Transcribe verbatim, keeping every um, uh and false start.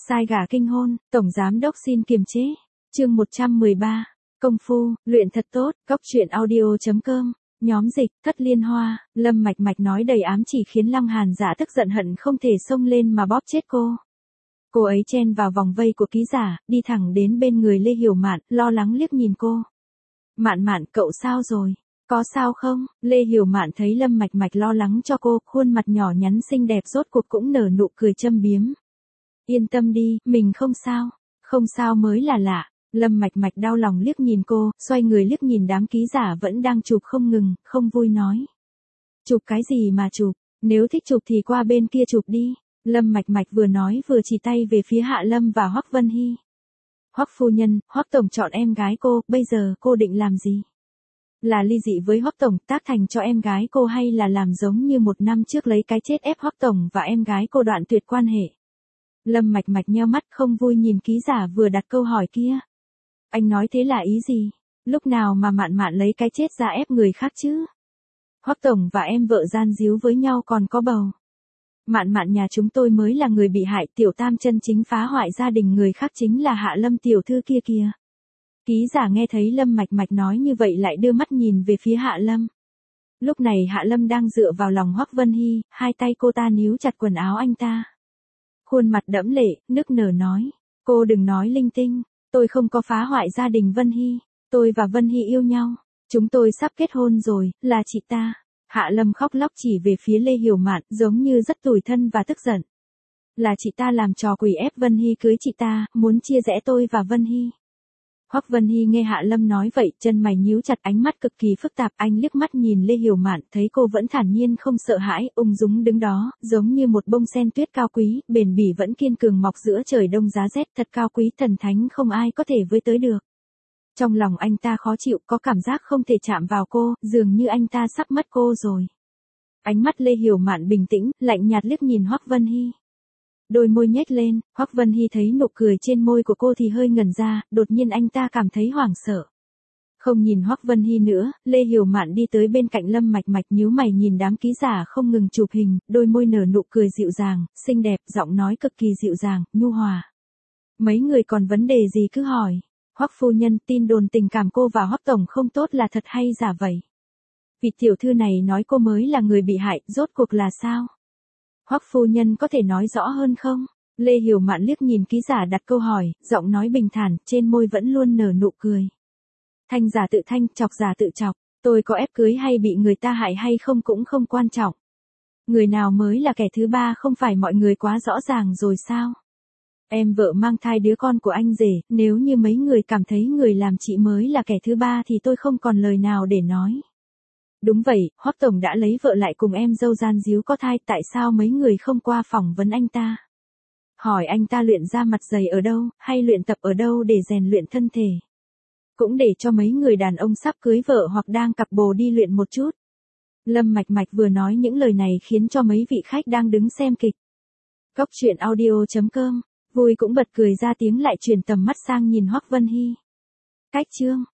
Sai gà kinh hôn, tổng giám đốc xin kiềm chế. Chương một trăm mười ba. Công phu, luyện thật tốt, cốc truyện audio chấm com. Nhóm dịch, Thất Liên Hoa, Lâm Mạch Mạch nói đầy ám chỉ khiến Lăng Hàn Dạ tức giận hận không thể xông lên mà bóp chết cô. Cô ấy chen vào vòng vây của ký giả, đi thẳng đến bên người Lê Hiểu Mạn, lo lắng liếc nhìn cô. Mạn Mạn, cậu sao rồi? Có sao không? Lê Hiểu Mạn thấy Lâm Mạch Mạch lo lắng cho cô, khuôn mặt nhỏ nhắn xinh đẹp rốt cuộc cũng nở nụ cười châm biếm. Yên tâm đi, mình không sao. Không sao mới là lạ. Lâm Mạch Mạch đau lòng liếc nhìn cô, xoay người liếc nhìn đám ký giả vẫn đang chụp không ngừng, không vui nói. Chụp cái gì mà chụp, nếu thích chụp thì qua bên kia chụp đi. Lâm Mạch Mạch vừa nói vừa chỉ tay về phía Hạ Lâm và Hoắc Vân Hy. Hoắc phu nhân, Hoắc tổng chọn em gái cô, bây giờ cô định làm gì? Là ly dị với Hoắc tổng, tác thành cho em gái cô, hay là làm giống như một năm trước lấy cái chết ép Hoắc tổng và em gái cô đoạn tuyệt quan hệ? Lâm Mạch Mạch nheo mắt không vui nhìn ký giả vừa đặt câu hỏi kia. Anh nói thế là ý gì? Lúc nào mà Mạn Mạn lấy cái chết ra ép người khác chứ? Hoắc tổng và em vợ gian díu với nhau còn có bầu. Mạn Mạn nhà chúng tôi mới là người bị hại, tiểu tam chân chính phá hoại gia đình người khác chính là Hạ Lâm tiểu thư kia kìa. Ký giả nghe thấy Lâm Mạch Mạch nói như vậy lại đưa mắt nhìn về phía Hạ Lâm. Lúc này Hạ Lâm đang dựa vào lòng Hoắc Vân Hy, hai tay cô ta níu chặt quần áo anh ta. Khuôn mặt đẫm lệ, nức nở nói. Cô đừng nói linh tinh, tôi không có phá hoại gia đình Vân Hy, tôi và Vân Hy yêu nhau, chúng tôi sắp kết hôn rồi, là chị ta. Hạ Lâm khóc lóc chỉ về phía Lê Hiểu Mạn, giống như rất tủi thân và tức giận. Là chị ta làm trò quỷ ép Vân Hy cưới chị ta, muốn chia rẽ tôi và Vân Hy. Hoắc Vân Hy nghe Hạ Lâm nói vậy, chân mày nhíu chặt, ánh mắt cực kỳ phức tạp, anh liếc mắt nhìn Lê Hiểu Mạn, thấy cô vẫn thản nhiên không sợ hãi, ung dung đứng đó, giống như một bông sen tuyết cao quý, bền bỉ vẫn kiên cường mọc giữa trời đông giá rét, thật cao quý thần thánh không ai có thể với tới được. Trong lòng anh ta khó chịu, có cảm giác không thể chạm vào cô, dường như anh ta sắp mất cô rồi. Ánh mắt Lê Hiểu Mạn bình tĩnh, lạnh nhạt liếc nhìn Hoắc Vân Hy. Đôi môi nhếch lên, Hoắc Vân Hy thấy nụ cười trên môi của cô thì hơi ngẩn ra, đột nhiên anh ta cảm thấy hoảng sợ. Không nhìn Hoắc Vân Hy nữa, Lê Hiểu Mạn đi tới bên cạnh Lâm Mạch Mạch, nhíu mày nhìn đám ký giả không ngừng chụp hình, đôi môi nở nụ cười dịu dàng, xinh đẹp, giọng nói cực kỳ dịu dàng, nhu hòa. Mấy người còn vấn đề gì cứ hỏi. Hoắc phu nhân, tin đồn tình cảm cô và Hoắc tổng không tốt là thật hay giả vậy? Vị tiểu thư này nói cô mới là người bị hại, rốt cuộc là sao? Hoắc phu nhân có thể nói rõ hơn không? Lê Hiểu Mạn liếc nhìn ký giả đặt câu hỏi, giọng nói bình thản, trên môi vẫn luôn nở nụ cười. Thanh giả tự thanh, chọc giả tự chọc, tôi có ép cưới hay bị người ta hại hay không cũng không quan trọng. Người nào mới là kẻ thứ ba không phải mọi người quá rõ ràng rồi sao? Em vợ mang thai đứa con của anh rể, nếu như mấy người cảm thấy người làm chị mới là kẻ thứ ba thì tôi không còn lời nào để nói. Đúng vậy, Hoắc tổng đã lấy vợ lại cùng em dâu gian díu có thai, tại sao mấy người không qua phỏng vấn anh ta? Hỏi anh ta luyện da mặt dày ở đâu, hay luyện tập ở đâu để rèn luyện thân thể? Cũng để cho mấy người đàn ông sắp cưới vợ hoặc đang cặp bồ đi luyện một chút. Lâm Mạch Mạch vừa nói những lời này khiến cho mấy vị khách đang đứng xem kịch cốc truyện audio chấm com vui cũng bật cười ra tiếng, lại chuyển tầm mắt sang nhìn Hoắc Vân Hy. Cách chương